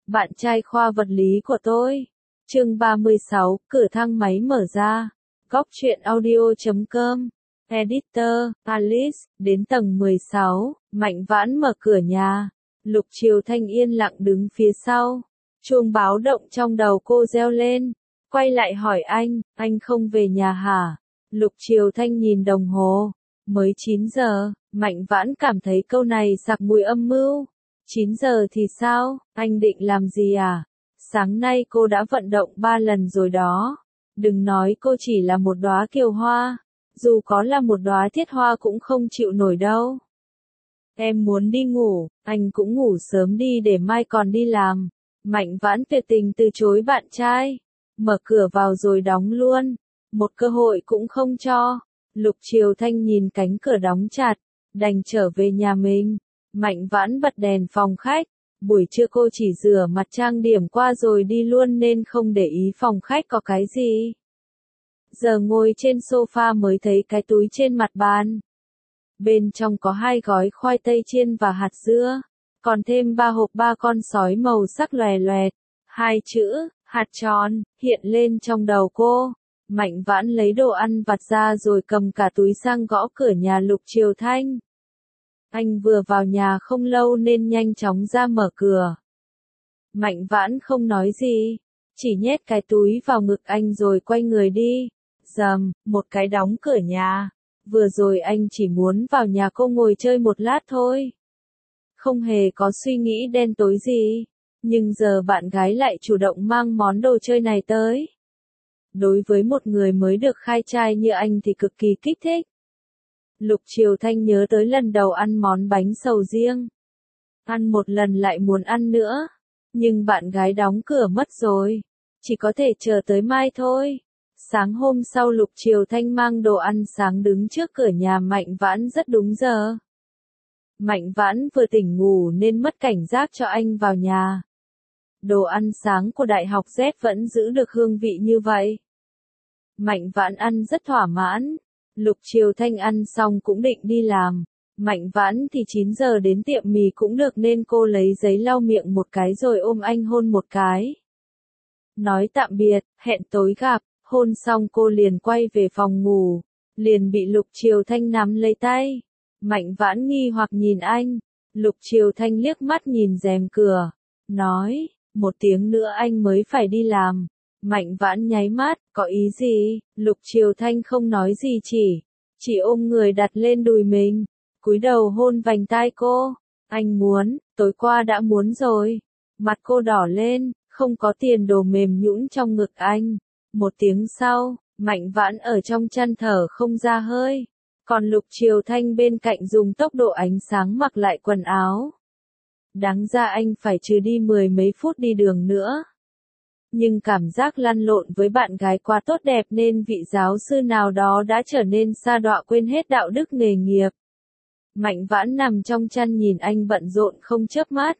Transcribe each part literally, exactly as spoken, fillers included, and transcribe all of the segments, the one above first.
bạn trai khoa vật lý của tôi. Chương ba mươi sáu, cửa thang máy mở ra. Góc truyện audio chấm com. Editor, Alice, đến tầng mười sáu, Mạnh Vãn mở cửa nhà. Lục Triều Thanh yên lặng đứng phía sau. Chuông báo động trong đầu cô reo lên. Quay lại hỏi anh, anh không về nhà hả? Lục Triều Thanh nhìn đồng hồ. Mới chín giờ, Mạnh Vãn cảm thấy câu này sặc mùi âm mưu. chín giờ thì sao, anh định làm gì à? Sáng nay cô đã vận động ba lần rồi đó. Đừng nói cô chỉ là một đóa kiều hoa. Dù có là một đóa thiết hoa cũng không chịu nổi đâu. Em muốn đi ngủ, anh cũng ngủ sớm đi để mai còn đi làm. Mạnh Vãn tuyệt tình từ chối bạn trai. Mở cửa vào rồi đóng luôn. Một cơ hội cũng không cho. Lục Triều Thanh nhìn cánh cửa đóng chặt. Đành trở về nhà mình. Mạnh Vãn bật đèn phòng khách. Buổi trưa cô chỉ rửa mặt trang điểm qua rồi đi luôn nên không để ý phòng khách có cái gì. Giờ ngồi trên sofa mới thấy cái túi trên mặt bàn. Bên trong có hai gói khoai tây chiên và hạt dưa. Còn thêm ba hộp ba con sói màu sắc lòe loẹt. Hai chữ, hạt tròn, hiện lên trong đầu cô. Mạnh Vãn lấy đồ ăn vặt ra rồi cầm cả túi sang gõ cửa nhà Lục Triều Thanh. Anh vừa vào nhà không lâu nên nhanh chóng ra mở cửa. Mạnh Vãn không nói gì, chỉ nhét cái túi vào ngực anh rồi quay người đi. Rầm, một cái đóng cửa nhà. Vừa rồi anh chỉ muốn vào nhà cô ngồi chơi một lát thôi. Không hề có suy nghĩ đen tối gì. Nhưng giờ bạn gái lại chủ động mang món đồ chơi này tới. Đối với một người mới được khai trai như anh thì cực kỳ kích thích. Lục Triều Thanh nhớ tới lần đầu ăn món bánh sầu riêng. Ăn một lần lại muốn ăn nữa. Nhưng bạn gái đóng cửa mất rồi. Chỉ có thể chờ tới mai thôi. Sáng hôm sau Lục Triều Thanh mang đồ ăn sáng đứng trước cửa nhà Mạnh Vãn rất đúng giờ. Mạnh Vãn vừa tỉnh ngủ nên mất cảnh giác cho anh vào nhà. Đồ ăn sáng của Đại học Z vẫn giữ được hương vị như vậy. Mạnh Vãn ăn rất thỏa mãn. Lục Triều Thanh ăn xong cũng định đi làm. Mạnh Vãn thì chín giờ đến tiệm mì cũng được nên cô lấy giấy lau miệng một cái rồi ôm anh hôn một cái. Nói tạm biệt, hẹn tối gặp, hôn xong cô liền quay về phòng ngủ. Liền bị Lục Triều Thanh nắm lấy tay. Mạnh Vãn nghi hoặc nhìn anh. Lục Triều Thanh liếc mắt nhìn rèm cửa. Nói, một tiếng nữa anh mới phải đi làm. Mạnh Vãn nháy mắt, có ý gì? Lục Triều Thanh không nói gì chỉ, chỉ ôm người đặt lên đùi mình, cúi đầu hôn vành tai cô. Anh muốn, tối qua đã muốn rồi. Mặt cô đỏ lên, không có tiền đồ mềm nhũn trong ngực anh. Một tiếng sau, Mạnh Vãn ở trong chăn thở không ra hơi. Còn Lục Triều Thanh bên cạnh dùng tốc độ ánh sáng mặc lại quần áo. Đáng ra anh phải trừ đi mười mấy phút đi đường nữa. Nhưng cảm giác lăn lộn với bạn gái quá tốt đẹp nên vị giáo sư nào đó đã trở nên sa đọa quên hết đạo đức nghề nghiệp. Mạnh Vãn nằm trong chăn nhìn anh bận rộn không chớp mắt.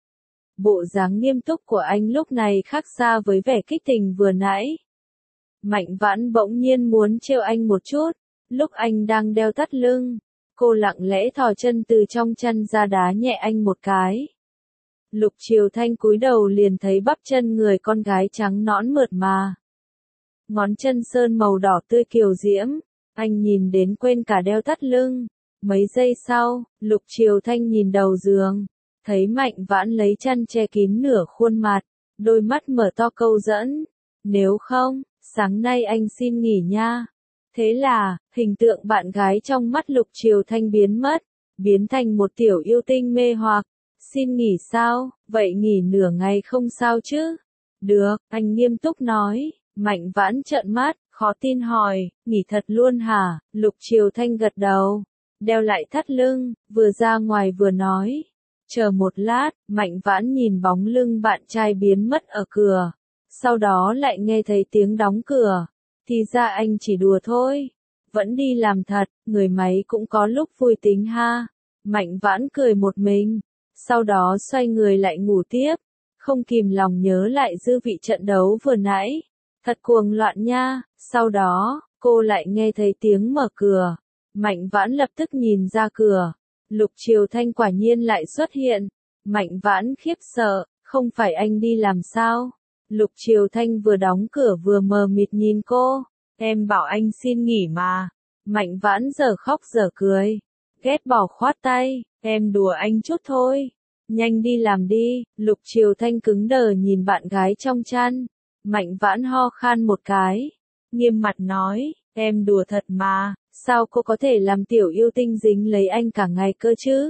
Bộ dáng nghiêm túc của anh lúc này khác xa với vẻ kích tình vừa nãy. Mạnh Vãn bỗng nhiên muốn trêu anh một chút. Lúc anh đang đeo thắt lưng, cô lặng lẽ thò chân từ trong chăn ra đá nhẹ anh một cái. Lục Triều Thanh cúi đầu liền thấy bắp chân người con gái trắng nõn mượt mà. Ngón chân sơn màu đỏ tươi kiều diễm, anh nhìn đến quên cả đeo thắt lưng. Mấy giây sau, Lục Triều Thanh nhìn đầu giường, thấy Mạnh Vãn lấy chăn che kín nửa khuôn mặt, đôi mắt mở to câu dẫn. Nếu không, sáng nay anh xin nghỉ nha. Thế là, hình tượng bạn gái trong mắt Lục Triều Thanh biến mất, biến thành một tiểu yêu tinh mê hoặc. Xin nghỉ sao, vậy nghỉ nửa ngày không sao chứ? Được, anh nghiêm túc nói. Mạnh Vãn trợn mắt, khó tin hỏi, nghỉ thật luôn hả? Lục Triều Thanh gật đầu, đeo lại thắt lưng, vừa ra ngoài vừa nói. Chờ một lát, Mạnh Vãn nhìn bóng lưng bạn trai biến mất ở cửa. Sau đó lại nghe thấy tiếng đóng cửa. Thì ra anh chỉ đùa thôi. Vẫn đi làm thật, người máy cũng có lúc vui tính ha. Mạnh Vãn cười một mình. Sau đó xoay người lại ngủ tiếp, không kìm lòng nhớ lại dư vị trận đấu vừa nãy. Thật cuồng loạn nha. Sau đó, cô lại nghe thấy tiếng mở cửa. Mạnh Vãn lập tức nhìn ra cửa. Lục Triều Thanh quả nhiên lại xuất hiện. Mạnh Vãn khiếp sợ, Không phải anh đi làm sao? Lục Triều Thanh vừa đóng cửa vừa mờ mịt nhìn cô. Em bảo anh xin nghỉ mà. Mạnh Vãn giờ khóc giờ cười. Ghét bỏ khoát tay, em đùa anh chút thôi. Nhanh đi làm đi. Lục Triều Thanh cứng đờ nhìn bạn gái trong chăn. Mạnh Vãn ho khan một cái. Nghiêm mặt nói, em đùa thật mà, sao cô có thể làm tiểu yêu tinh dính lấy anh cả ngày cơ chứ?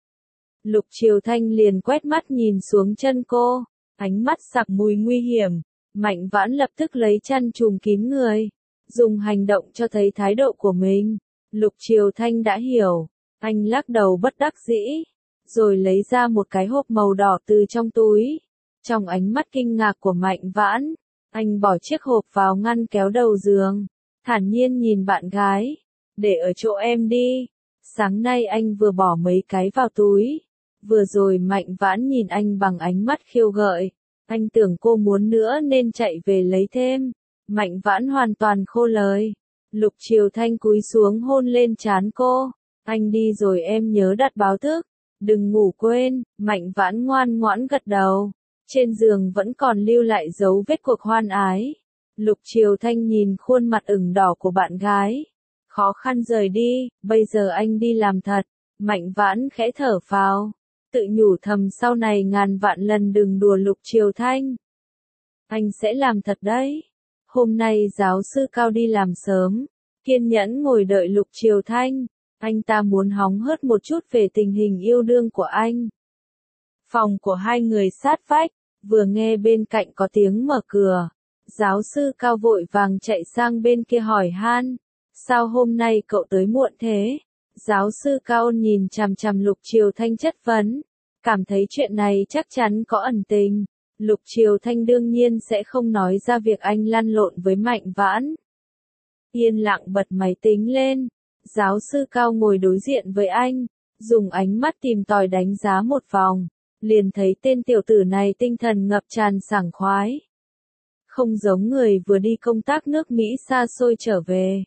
Lục Triều Thanh liền quét mắt nhìn xuống chân cô, ánh mắt sặc mùi nguy hiểm. Mạnh Vãn lập tức lấy chăn trùm kín người, dùng hành động cho thấy thái độ của mình. Lục Triều Thanh đã hiểu, anh lắc đầu bất đắc dĩ, rồi lấy ra một cái hộp màu đỏ từ trong túi. Trong ánh mắt kinh ngạc của Mạnh Vãn, anh bỏ chiếc hộp vào ngăn kéo đầu giường, thản nhiên nhìn bạn gái, để ở chỗ em đi. Sáng nay anh vừa bỏ mấy cái vào túi. Vừa rồi Mạnh Vãn nhìn anh bằng ánh mắt khiêu gợi, anh tưởng cô muốn nữa nên chạy về lấy thêm. Mạnh Vãn hoàn toàn khô lời. Lục Triều Thanh cúi xuống hôn lên trán cô. Anh đi rồi em nhớ đặt báo thức, đừng ngủ quên. Mạnh Vãn ngoan ngoãn gật đầu. Trên giường vẫn còn lưu lại dấu vết cuộc hoan ái. Lục Triều Thanh nhìn khuôn mặt ửng đỏ của bạn gái, khó khăn rời đi. Bây giờ anh đi làm thật. Mạnh Vãn khẽ thở phào, tự nhủ thầm sau này ngàn vạn lần đừng đùa Lục Triều Thanh. Anh sẽ làm thật đấy. Hôm nay giáo sư Cao đi làm sớm, kiên nhẫn ngồi đợi Lục Triều Thanh. Anh ta muốn hóng hớt một chút về tình hình yêu đương của anh. Phòng của hai người sát vách, vừa nghe bên cạnh có tiếng mở cửa. Giáo sư Cao vội vàng chạy sang bên kia hỏi han, sao hôm nay cậu tới muộn thế? Giáo sư Cao nhìn chằm chằm Lục Triều Thanh chất vấn, cảm thấy chuyện này chắc chắn có ẩn tình. Lục Triều Thanh đương nhiên sẽ không nói ra việc anh lăn lộn với Mạnh Vãn. Yên lặng bật máy tính lên, giáo sư Cao ngồi đối diện với anh, dùng ánh mắt tìm tòi đánh giá một vòng, liền thấy tên tiểu tử này tinh thần ngập tràn sảng khoái. Không giống người vừa đi công tác nước Mỹ xa xôi trở về.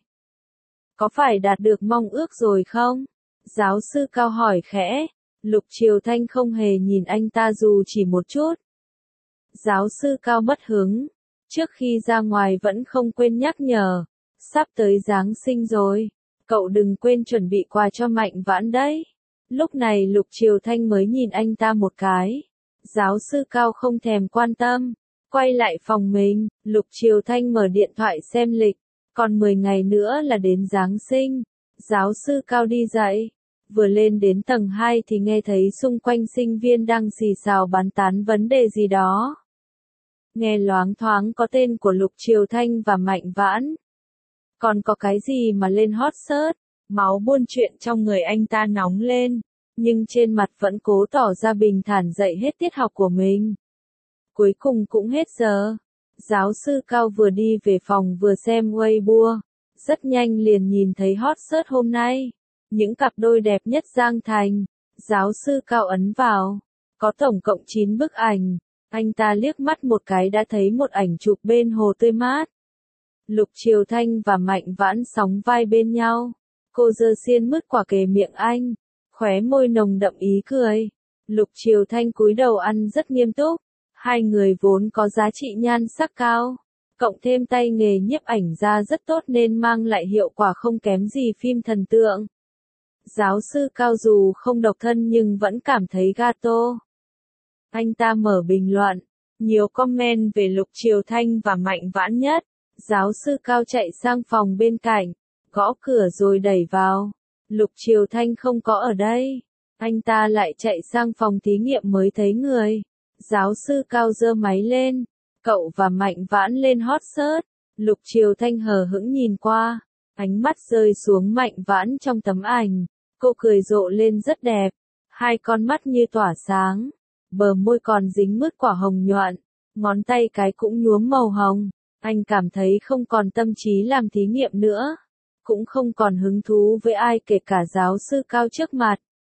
Có phải đạt được mong ước rồi không? Giáo sư Cao hỏi khẽ. Lục Triều Thanh không hề nhìn anh ta dù chỉ một chút. Giáo sư Cao mất hứng. Trước khi ra ngoài vẫn không quên nhắc nhở. Sắp tới Giáng sinh rồi. Cậu đừng quên chuẩn bị quà cho Mạnh Vãn đấy. Lúc này Lục Triều Thanh mới nhìn anh ta một cái. Giáo sư Cao không thèm quan tâm. Quay lại phòng mình, Lục Triều Thanh mở điện thoại xem lịch. Còn mười ngày nữa là đến Giáng sinh. Giáo sư Cao đi dậy. Vừa lên đến tầng hai thì nghe thấy xung quanh sinh viên đang xì xào bàn tán vấn đề gì đó. Nghe loáng thoáng có tên của Lục Triều Thanh và Mạnh Vãn. Còn có cái gì mà lên hot search, máu buôn chuyện trong người anh ta nóng lên, nhưng trên mặt vẫn cố tỏ ra bình thản dạy hết tiết học của mình. Cuối cùng cũng hết giờ. Giáo sư Cao vừa đi về phòng vừa xem Weibo, rất nhanh liền nhìn thấy hot search hôm nay. Những cặp đôi đẹp nhất Giang Thành. Giáo sư Cao ấn vào. Có tổng cộng chín bức ảnh. Anh ta liếc mắt một cái đã thấy một ảnh chụp bên hồ tươi mát. Lục Triều Thanh và Mạnh Vãn sóng vai bên nhau. Cô giơ xiên mứt quả kề miệng anh. Khóe môi nồng đậm ý cười. Lục Triều Thanh cúi đầu ăn rất nghiêm túc. Hai người vốn có giá trị nhan sắc cao. Cộng thêm tay nghề nhiếp ảnh ra rất tốt nên mang lại hiệu quả không kém gì phim thần tượng. Giáo sư Cao dù không độc thân nhưng vẫn cảm thấy gato. Anh ta mở bình luận. Nhiều comment về Lục Triều Thanh và Mạnh Vãn nhất. Giáo sư Cao chạy sang phòng bên cạnh. Gõ cửa rồi đẩy vào. Lục Triều Thanh không có ở đây. Anh ta lại chạy sang phòng thí nghiệm mới thấy người. Giáo sư Cao giơ máy lên. Cậu và Mạnh Vãn lên hot search. Lục Triều Thanh hờ hững nhìn qua. Ánh mắt rơi xuống Mạnh Vãn trong tấm ảnh. Cô cười rộ lên rất đẹp. Hai con mắt như tỏa sáng. Bờ môi còn dính mứt quả hồng nhuận. Ngón tay cái cũng nhuốm màu hồng. Anh cảm thấy không còn tâm trí làm thí nghiệm nữa. Cũng không còn hứng thú với ai kể cả giáo sư Cao trước mặt.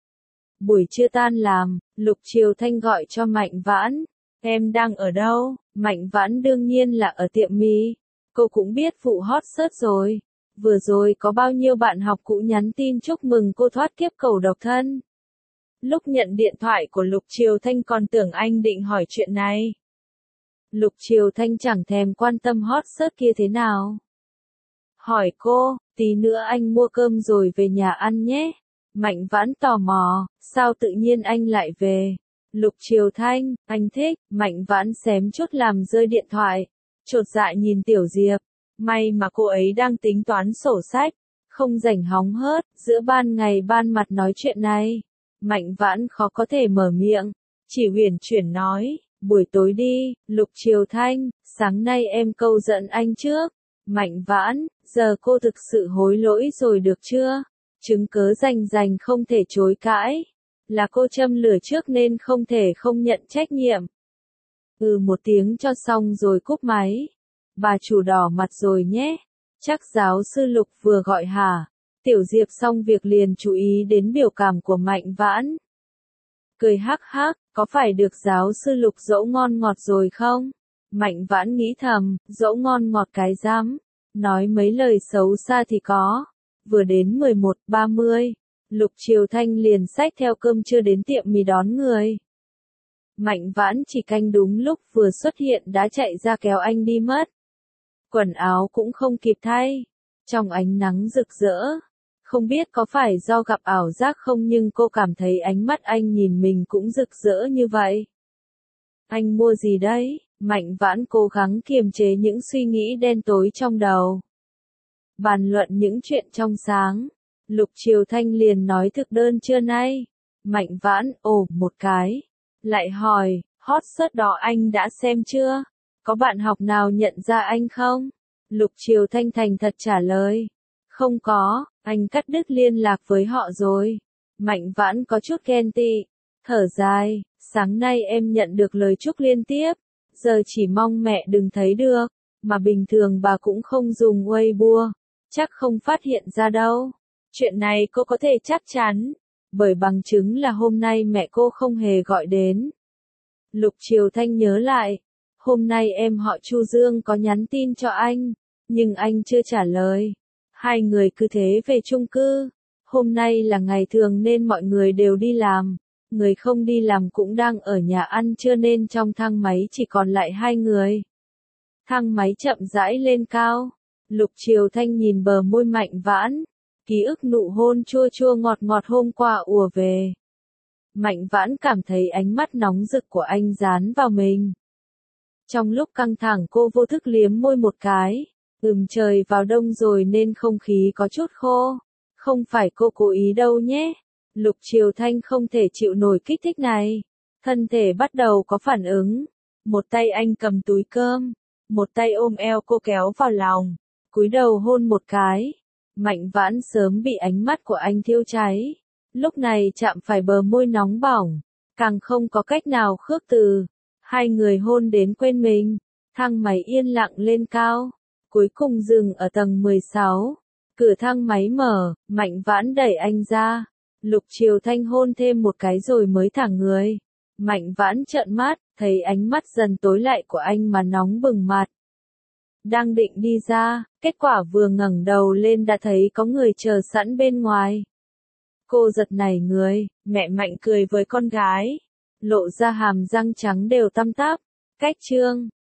Buổi trưa tan làm, Lục Triều Thanh gọi cho Mạnh Vãn. Em đang ở đâu? Mạnh Vãn đương nhiên là ở tiệm mì. Cô cũng biết vụ hot search rồi. Vừa rồi có bao nhiêu bạn học cũ nhắn tin chúc mừng cô thoát kiếp cầu độc thân. Lúc nhận điện thoại của Lục Triều Thanh còn tưởng anh định hỏi chuyện này. Lục Triều Thanh chẳng thèm quan tâm hot search kia thế nào. Hỏi cô, tí nữa anh mua cơm rồi về nhà ăn nhé. Mạnh Vãn tò mò, sao tự nhiên anh lại về? Lục Triều Thanh, anh thích. Mạnh Vãn xém chút làm rơi điện thoại. Chột dạ nhìn Tiểu Diệp. May mà cô ấy đang tính toán sổ sách. Không rảnh hóng hớt, giữa ban ngày ban mặt nói chuyện này. Mạnh Vãn khó có thể mở miệng. Chỉ huyền chuyển nói, buổi tối đi. Lục Triều Thanh, sáng nay em câu giận anh trước. Mạnh Vãn, giờ cô thực sự hối lỗi rồi được chưa? Chứng cớ rành rành không thể chối cãi. Là cô châm lửa trước nên không thể không nhận trách nhiệm. Ừ một tiếng cho xong rồi cúp máy. Bà chủ đỏ mặt rồi nhé. Chắc giáo sư Lục vừa gọi hả? Tiểu Diệp xong việc liền chú ý đến biểu cảm của Mạnh Vãn. Cười hắc hắc, có phải được giáo sư Lục dỗ ngon ngọt rồi không? Mạnh Vãn nghĩ thầm, dỗ ngon ngọt cái dám. Nói mấy lời xấu xa thì có. Vừa đến mười một ba mươi, Lục Triều Thanh liền xách theo cơm trưa đến tiệm mì đón người. Mạnh Vãn chỉ canh đúng lúc vừa xuất hiện đã chạy ra kéo anh đi mất. Quần áo cũng không kịp thay. Trong ánh nắng rực rỡ. Không biết có phải do gặp ảo giác không nhưng cô cảm thấy ánh mắt anh nhìn mình cũng rực rỡ như vậy. Anh mua gì đấy? Mạnh Vãn cố gắng kiềm chế những suy nghĩ đen tối trong đầu. Bàn luận những chuyện trong sáng. Lục Triều Thanh liền nói thực đơn trưa nay. Mạnh Vãn, ồ, một cái. Lại hỏi, hot search đó anh đã xem chưa? Có bạn học nào nhận ra anh không? Lục Triều Thanh thành thật trả lời. Không có, anh cắt đứt liên lạc với họ rồi. Mạnh Vãn có chút ghen tị. Thở dài, sáng nay em nhận được lời chúc liên tiếp. Giờ chỉ mong mẹ đừng thấy được. Mà bình thường bà cũng không dùng Weibo. Chắc không phát hiện ra đâu. Chuyện này cô có thể chắc chắn. Bởi bằng chứng là hôm nay mẹ cô không hề gọi đến. Lục Triều Thanh nhớ lại. Hôm nay em họ Chu Dương có nhắn tin cho anh. Nhưng anh chưa trả lời. Hai người cứ thế về chung cư. Hôm nay là ngày thường nên mọi người đều đi làm. Người không đi làm cũng đang ở nhà ăn trưa nên trong thang máy chỉ còn lại hai người. Thang máy chậm rãi lên cao. Lục Triều Thanh nhìn bờ môi Mạnh Vãn. Ký ức nụ hôn chua chua ngọt ngọt hôm qua ùa về. Mạnh Vãn cảm thấy ánh mắt nóng rực của anh dán vào mình. Trong lúc căng thẳng cô vô thức liếm môi một cái. Ừm trời vào đông rồi nên không khí có chút khô. Không phải cô cố ý đâu nhé. Lục Triều Thanh không thể chịu nổi kích thích này. Thân thể bắt đầu có phản ứng. Một tay anh cầm túi cơm. Một tay ôm eo cô kéo vào lòng. Cúi đầu hôn một cái. Mạnh Vãn sớm bị ánh mắt của anh thiêu cháy. Lúc này chạm phải bờ môi nóng bỏng. Càng không có cách nào khước từ. Hai người hôn đến quên mình. Thang máy yên lặng lên cao. Cuối cùng dừng ở tầng mười sáu. Cửa thang máy mở, Mạnh Vãn đẩy anh ra. Lục Triều Thanh hôn thêm một cái rồi mới thả người. Mạnh Vãn trợn mắt, thấy ánh mắt dần tối lại của anh mà nóng bừng mặt. Đang định đi ra, kết quả vừa ngẩng đầu lên đã thấy có người chờ sẵn bên ngoài. Cô giật nảy người, mẹ Mạnh cười với con gái. Lộ ra hàm răng trắng đều tăm tắp. Cách trương.